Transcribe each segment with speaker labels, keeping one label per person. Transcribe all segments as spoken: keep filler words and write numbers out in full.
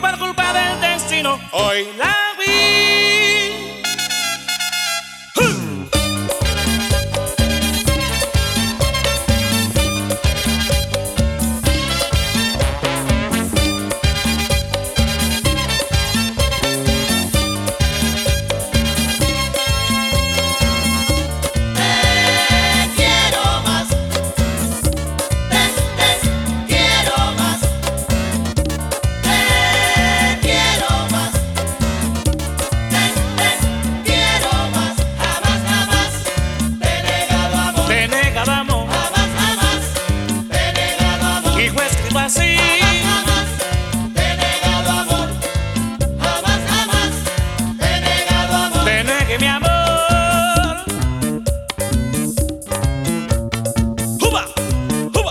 Speaker 1: por culpa del destino hoy la vi. Así.
Speaker 2: Jamás, jamás te he negado amor. Jamás, jamás te he negado amor.
Speaker 1: Te negué mi amor. ¡Juba! ¡Juba!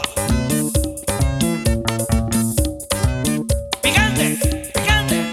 Speaker 1: Picante, picante.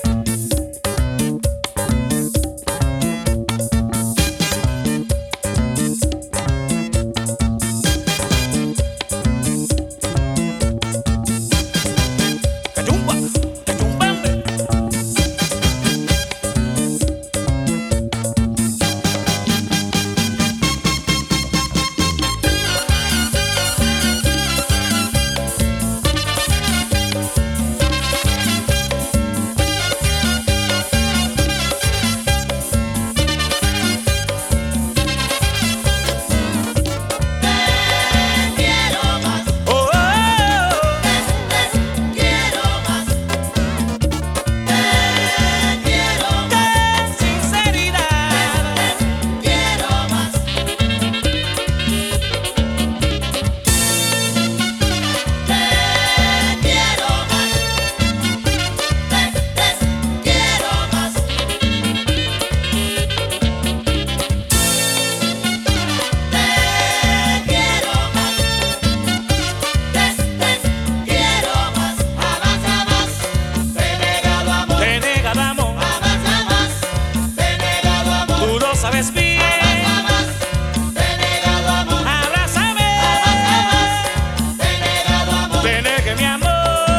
Speaker 1: Sabes bien.
Speaker 2: Jamás, jamás te he negado amor.
Speaker 1: Abrázame.
Speaker 2: Jamás, jamás te he negado amor.
Speaker 1: Te negué mi amor.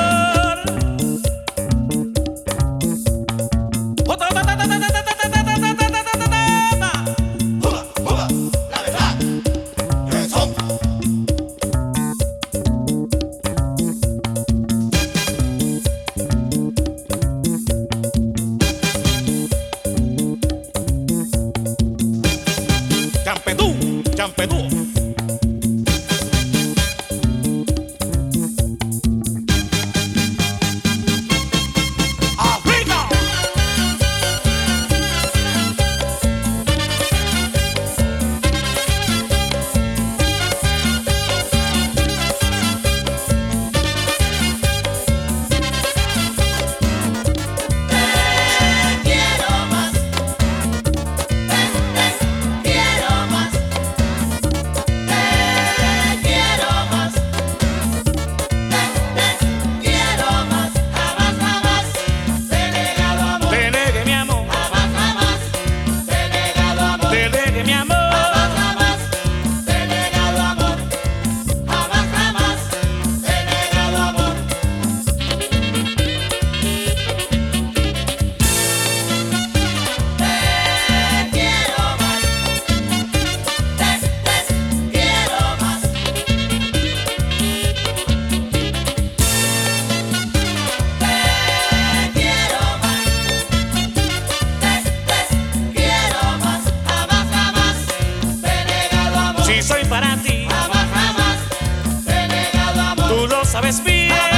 Speaker 2: Juba, juba, la verdad. Reggaetón.
Speaker 1: Champetú, champetú. ¡Africa! Si soy para ti,
Speaker 2: Jamás, jamás te he negado amor.
Speaker 1: tú lo sabes bien.